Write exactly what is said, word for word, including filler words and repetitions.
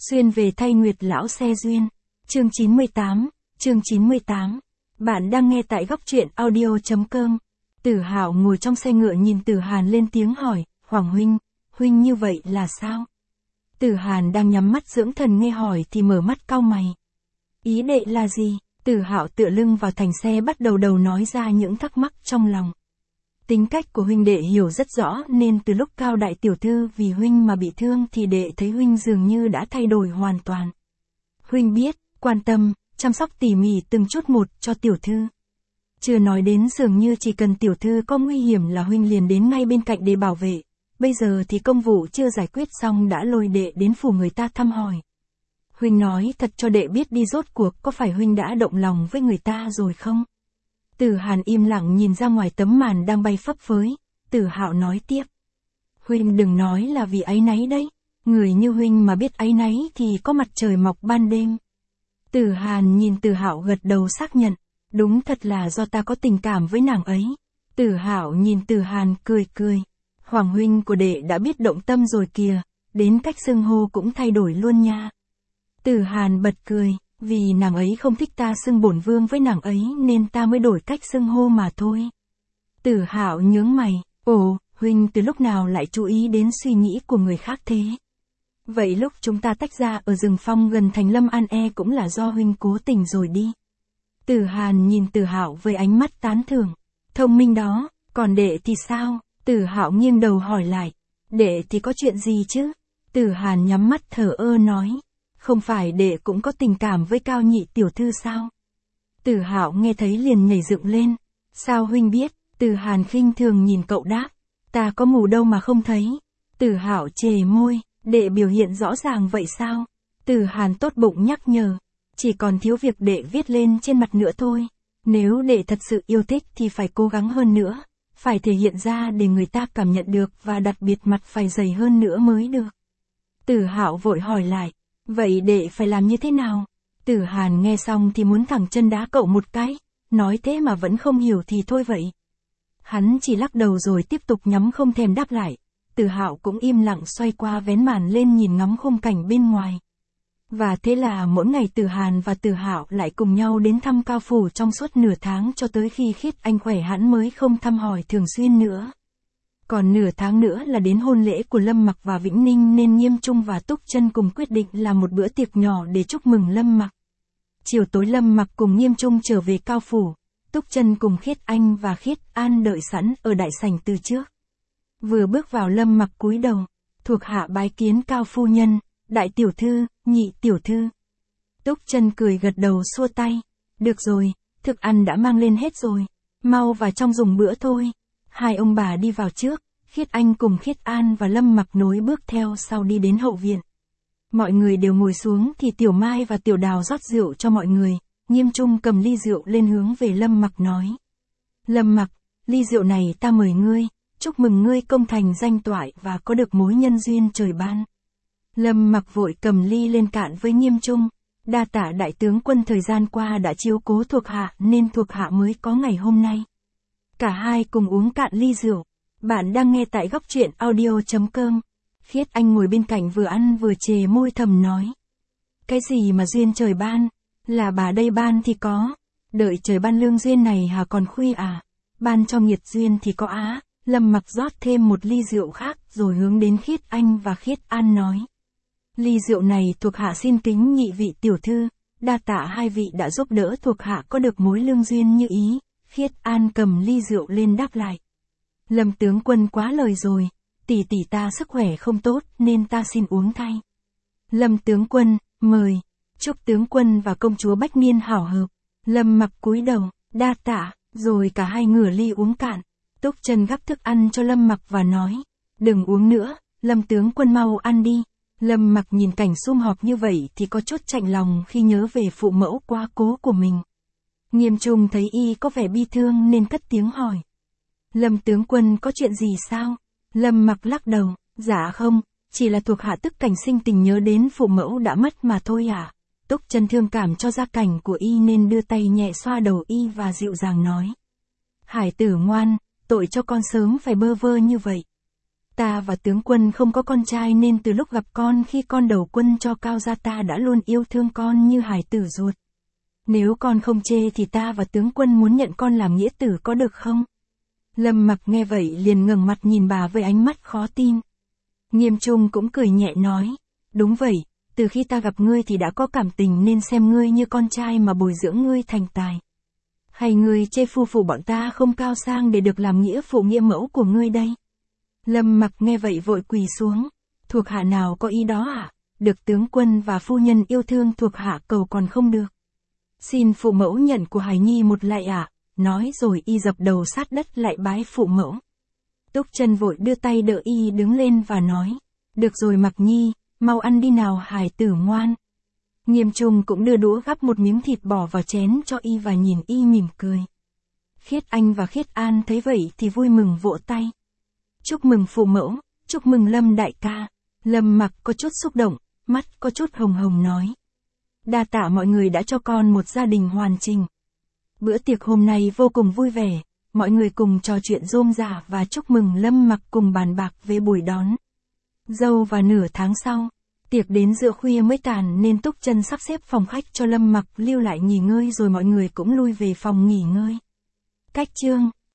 Xuyên về thay Nguyệt lão xe duyên. Chương chín mươi tám, chương chín mươi tám. Bạn đang nghe tại góc truyện audio.com. Tử Hạo ngồi trong xe ngựa nhìn Tử Hàn lên tiếng hỏi, Hoàng huynh, huynh như vậy là sao? Tử Hàn đang nhắm mắt dưỡng thần nghe hỏi thì mở mắt cau mày. Ý đệ là gì? Tử Hạo tựa lưng vào thành xe bắt đầu đầu nói ra những thắc mắc trong lòng. Tính cách của huynh đệ hiểu rất rõ nên từ lúc Cao đại tiểu thư vì huynh mà bị thương thì đệ thấy huynh dường như đã thay đổi hoàn toàn. Huynh biết, quan tâm, chăm sóc tỉ mỉ từng chút một cho tiểu thư. Chưa nói đến dường như chỉ cần tiểu thư có nguy hiểm là huynh liền đến ngay bên cạnh để bảo vệ. Bây giờ thì công vụ chưa giải quyết xong đã lôi đệ đến phủ người ta thăm hỏi. Huynh nói thật cho đệ biết đi, rốt cuộc có phải huynh đã động lòng với người ta rồi không? Tử Hàn im lặng nhìn ra ngoài tấm màn đang bay phấp phới. Tử Hạo nói tiếp. Huynh đừng nói là vì áy náy đấy. Người như huynh mà biết áy náy thì có mặt trời mọc ban đêm. Tử Hàn nhìn Tử Hạo gật đầu xác nhận. Đúng thật là do ta có tình cảm với nàng ấy. Tử Hạo nhìn Tử Hàn cười cười. Hoàng huynh của đệ đã biết động tâm rồi kìa. Đến cách xưng hô cũng thay đổi luôn nha. Tử Hàn bật cười. Vì nàng ấy không thích ta xưng bổn vương với nàng ấy nên ta mới đổi cách xưng hô mà thôi. Tử Hạo nhướng mày. Ồ, huynh từ lúc nào lại chú ý đến suy nghĩ của người khác thế? Vậy lúc chúng ta tách ra ở rừng phong gần thành Lâm An e cũng là do huynh cố tình rồi đi. Tử Hàn nhìn Tử Hạo với ánh mắt tán thưởng. Thông minh đó, còn đệ thì sao? Tử Hạo nghiêng đầu hỏi lại. Đệ thì có chuyện gì chứ? Tử Hàn nhắm mắt thở ơ nói. Không phải đệ cũng có tình cảm với Cao nhị tiểu thư sao? Tử Hạo nghe thấy liền nhảy dựng lên. Sao huynh biết? Tử Hàn khinh thường nhìn cậu đáp. Ta có mù đâu mà không thấy. Tử Hạo chề môi. Đệ biểu hiện rõ ràng vậy sao? Tử Hàn tốt bụng nhắc nhở. Chỉ còn thiếu việc đệ viết lên trên mặt nữa thôi. Nếu đệ thật sự yêu thích thì phải cố gắng hơn nữa. Phải thể hiện ra để người ta cảm nhận được và đặc biệt mặt phải dày hơn nữa mới được. Tử Hạo vội hỏi lại. Vậy đệ phải làm như thế nào? Tử Hàn nghe xong thì muốn thẳng chân đá cậu một cái. Nói thế mà vẫn không hiểu thì thôi vậy. Hắn chỉ lắc đầu rồi tiếp tục nhắm không thèm đáp lại. Tử Hạo cũng im lặng xoay qua vén màn lên nhìn ngắm khung cảnh bên ngoài. Và thế là mỗi ngày Tử Hàn và Tử Hạo lại cùng nhau đến thăm Cao phủ trong suốt nửa tháng cho tới khi Khiết Anh khỏe hẳn mới không thăm hỏi thường xuyên nữa. Còn nửa tháng nữa là đến hôn lễ của Lâm Mặc và Vĩnh Ninh nên Nghiêm Trung và Túc Chân cùng quyết định làm một bữa tiệc nhỏ để chúc mừng Lâm Mặc. Chiều tối Lâm Mặc cùng Nghiêm Trung trở về Cao phủ, Túc Chân cùng Khiết Anh và Khiết An đợi sẵn ở đại sảnh từ trước. Vừa bước vào Lâm Mặc cúi đầu, thuộc hạ bái kiến Cao phu nhân, đại tiểu thư, nhị tiểu thư. Túc Chân cười gật đầu xua tay. Được rồi, thức ăn đã mang lên hết rồi, mau vào trong dùng bữa thôi. Hai ông bà đi vào trước, Khiết Anh cùng Khiết An và Lâm Mặc nối bước theo sau đi đến hậu viện. Mọi người đều ngồi xuống thì Tiểu Mai và Tiểu Đào rót rượu cho mọi người. Nghiêm Trung cầm ly rượu lên hướng về Lâm Mặc nói. Lâm Mặc, ly rượu này ta mời ngươi, chúc mừng ngươi công thành danh toại và có được mối nhân duyên trời ban. Lâm Mặc vội cầm ly lên cạn với Nghiêm Trung. Đa tạ đại tướng quân thời gian qua đã chiếu cố thuộc hạ nên thuộc hạ mới có ngày hôm nay. Cả hai cùng uống cạn ly rượu. Bạn đang nghe tại góc truyện audio.com. Khiết Anh ngồi bên cạnh vừa ăn vừa chề môi thầm nói. Cái gì mà duyên trời ban? Là bà đây ban thì có. Đợi trời ban lương duyên này hà còn khuya à? Ban cho nghiệt duyên thì có á. Lâm Mặc rót thêm một ly rượu khác rồi hướng đến Khiết Anh và Khiết An nói. Ly rượu này thuộc hạ xin kính nhị vị tiểu thư. Đa tạ hai vị đã giúp đỡ thuộc hạ có được mối lương duyên như ý. Khiết An cầm ly rượu lên đáp lại. Lâm tướng quân quá lời rồi, tỷ tỷ ta sức khỏe không tốt nên ta xin uống thay. Lâm tướng quân, mời. Chúc tướng quân và công chúa Bách Niên hảo hợp. Lâm Mặc cúi đầu, đa tạ, rồi cả hai ngửa ly uống cạn. Túc Chân gắp thức ăn cho Lâm Mặc và nói. Đừng uống nữa, Lâm tướng quân mau ăn đi. Lâm Mặc nhìn cảnh sum họp như vậy thì có chút chạnh lòng khi nhớ về phụ mẫu quá cố của mình. Nghiêm Trung thấy y có vẻ bi thương nên cất tiếng hỏi. Lâm tướng quân có chuyện gì sao? Lâm Mặc lắc đầu, dạ không, chỉ là thuộc hạ tức cảnh sinh tình nhớ đến phụ mẫu đã mất mà thôi à. Túc Chân thương cảm cho gia cảnh của y nên đưa tay nhẹ xoa đầu y và dịu dàng nói. Hải tử ngoan, tội cho con sớm phải bơ vơ như vậy. Ta và tướng quân không có con trai nên từ lúc gặp con khi con đầu quân cho Cao gia ta đã luôn yêu thương con như hài tử ruột. Nếu con không chê thì ta và tướng quân muốn nhận con làm nghĩa tử có được không? Lâm Mặc nghe vậy liền ngẩng mặt nhìn bà với ánh mắt khó tin. Nghiêm Trung cũng cười nhẹ nói, đúng vậy, từ khi ta gặp ngươi thì đã có cảm tình nên xem ngươi như con trai mà bồi dưỡng ngươi thành tài. Hay ngươi chê phu phụ bọn ta không cao sang để được làm nghĩa phụ nghĩa mẫu của ngươi đây? Lâm Mặc nghe vậy vội quỳ xuống, thuộc hạ nào có ý đó ạ, à? Được tướng quân và phu nhân yêu thương thuộc hạ cầu còn không được. Xin phụ mẫu nhận của Hải Nhi một lạy ạ, à? Nói rồi y dập đầu sát đất lại bái phụ mẫu. Túc Chân vội đưa tay đỡ y đứng lên và nói, được rồi Mặc Nhi, mau ăn đi nào hài tử ngoan. Nghiêm Trung cũng đưa đũa gắp một miếng thịt bỏ vào chén cho y và nhìn y mỉm cười. Khiết Anh và Khiết An thấy vậy thì vui mừng vỗ tay. Chúc mừng phụ mẫu, chúc mừng Lâm đại ca. Lâm Mặc có chút xúc động, mắt có chút hồng hồng nói. Đa tạ mọi người đã cho con một gia đình hoàn chỉnh. Bữa tiệc hôm nay vô cùng vui vẻ, mọi người cùng trò chuyện rôm rả và chúc mừng Lâm Mặc cùng bàn bạc về buổi đón dâu. Và nửa tháng sau, tiệc đến giữa khuya mới tàn nên Túc Chân sắp xếp phòng khách cho Lâm Mặc lưu lại nghỉ ngơi rồi mọi người cũng lui về phòng nghỉ ngơi. Cách chương